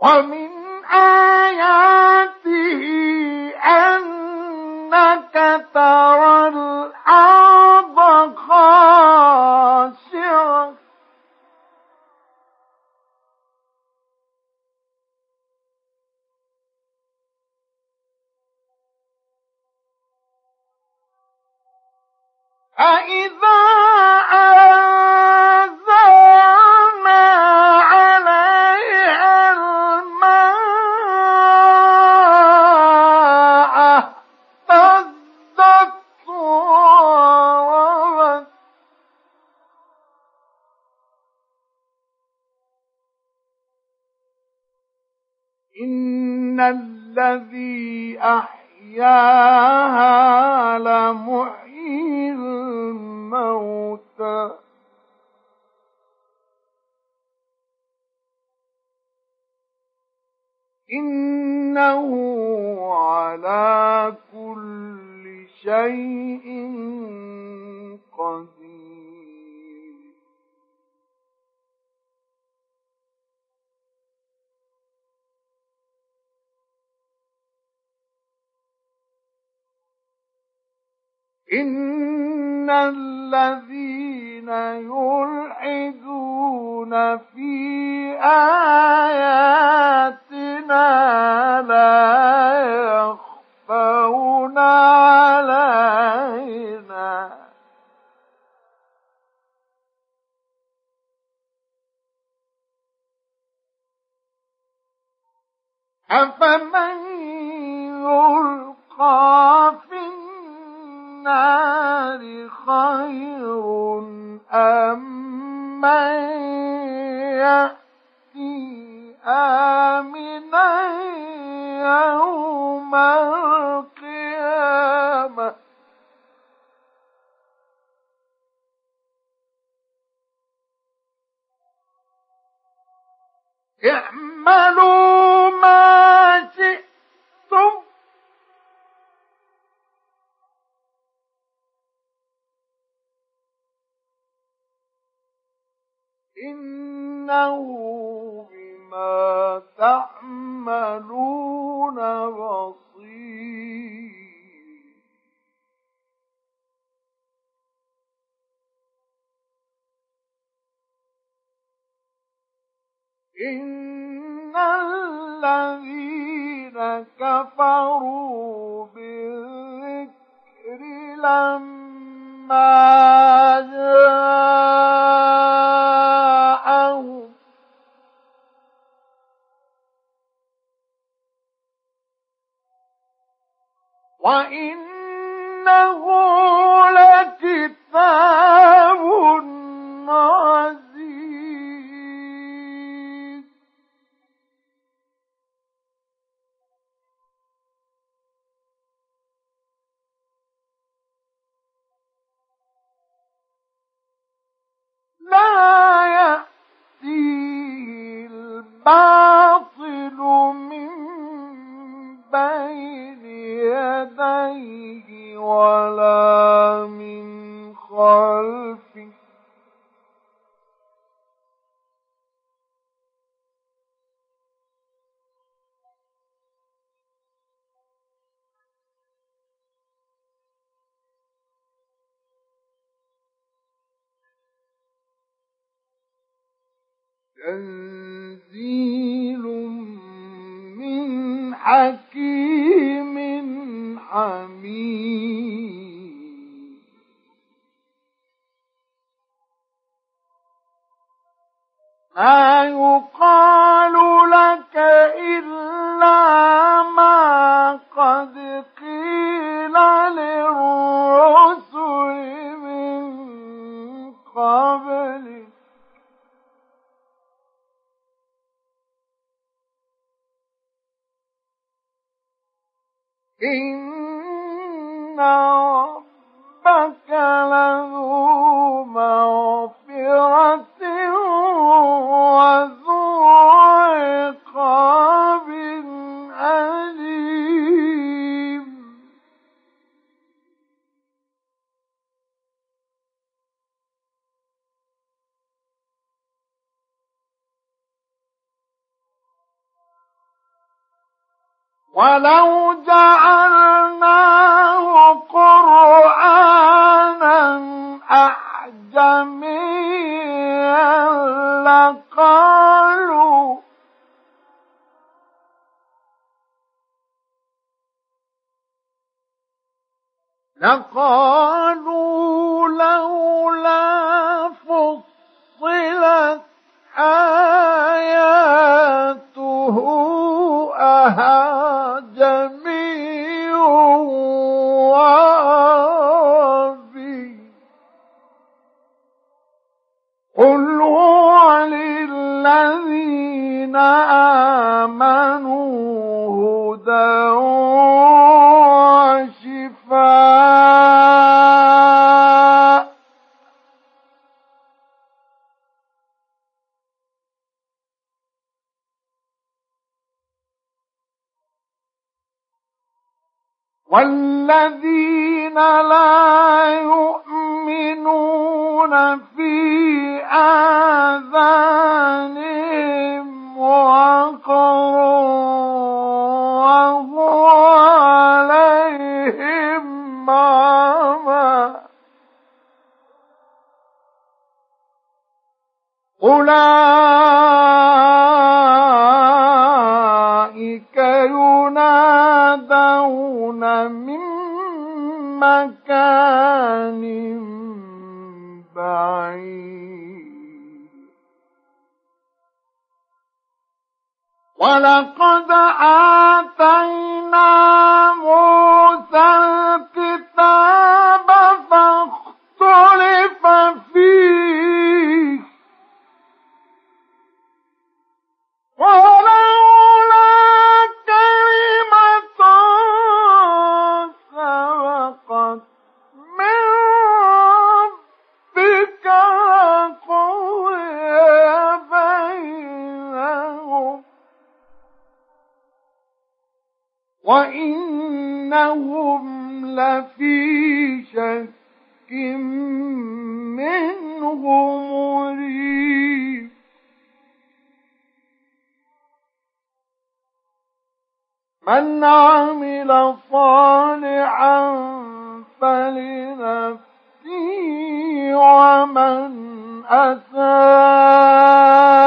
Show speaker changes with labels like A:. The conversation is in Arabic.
A: ومن آياته أنك ترى الأرض خاشعة فإذا أنزلنا عليها الماء اهتزت وربت إن الذي أحياها لمحيي الموتى إنه على كل شيء قدير. إن الذين يلحدون في آياتنا لا يخفون علينا أفمن يلقى في النار خير أم من يأتي آمنا يوم القيامة اعملوا ما شئتم إنه بما تعملون بصير. إن الذين كفروا بالذكر لما جاءهم وإنه لكتاب عزيز. لا يأتيه الباطل من بين يديه ولا من خلفه تنزيل من حكيم حميد. ما يقال لك إلا ما قد قيل للرسل من قبلك إن ربك لذو مغفرة وذو عقاب أليم. ولو جعلناه قرآنا أعجميا لقالوا لولا فصلت آياته أعجمي وعربي قل هو للذين آمنوا هدى وشفاء والذين لا يؤمنون في آذانهم وقر وهو عليهم عمى أولئك ينادون من مكان بعيد ولقد آتينا موسى الكتاب فاختلف فيه ولولا كلمة سبقت من ربك لقضي بينهم وإنهم لفي شك منه مريب من عمل صالحا فلنفسه ومن أساء